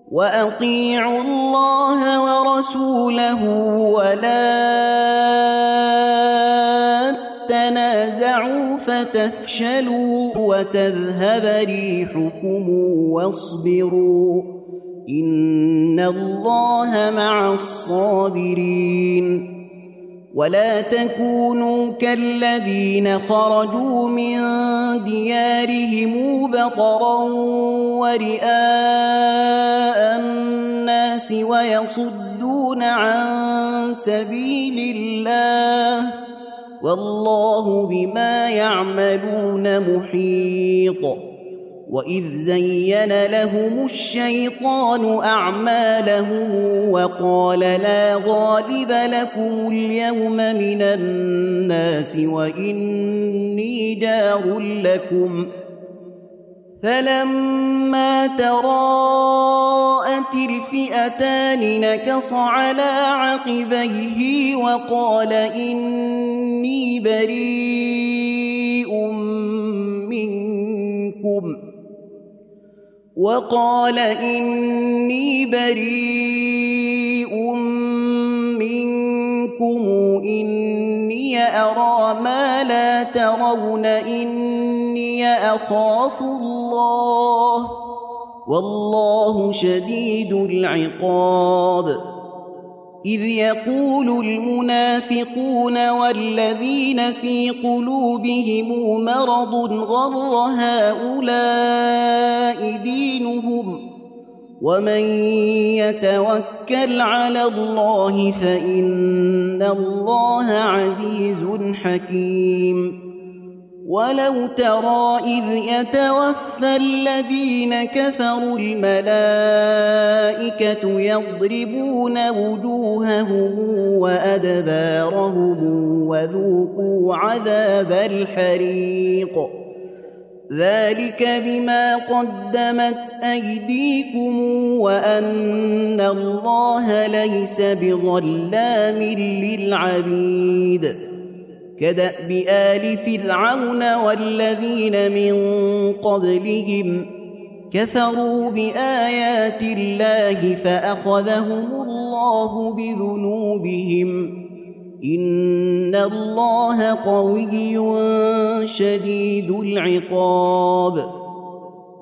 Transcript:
وأطيعوا الله ورسوله ولا تنازعوا فتفشلوا وتذهب ريحكم واصبروا إن الله مع الصابرين. ولا تكونوا كالذين خرجوا من ديارهم بطرا ورئاء الناس ويصدون عن سبيل الله والله بما يعملون محيط. وإذ زين لهم الشيطان أعمالهم وقال لا غالب لكم اليوم من الناس وإني جار لكم فلما تراءت الفئتان نكص على عقبيه وقال إني بريء منكم إني أرى ما لا ترون إني أخاف الله والله شديد العقاب. إذ يقول المنافقون والذين في قلوبهم مرض غر هؤلاء دينهم ومن يتوكل على الله فإن الله عزيز حكيم. ولو ترى إذ يتوفى الذين كفروا الملائكة يضربون وجوههم وأدبارهم وذوقوا عذاب الحريق ذلك بما قدمت أيديكم وأن الله ليس بظلام للعبيد. كدأب آل فرعون والذين من قبلهم كفروا بآيات الله فأخذهم الله بذنوبهم إن الله قوي شديد العقاب.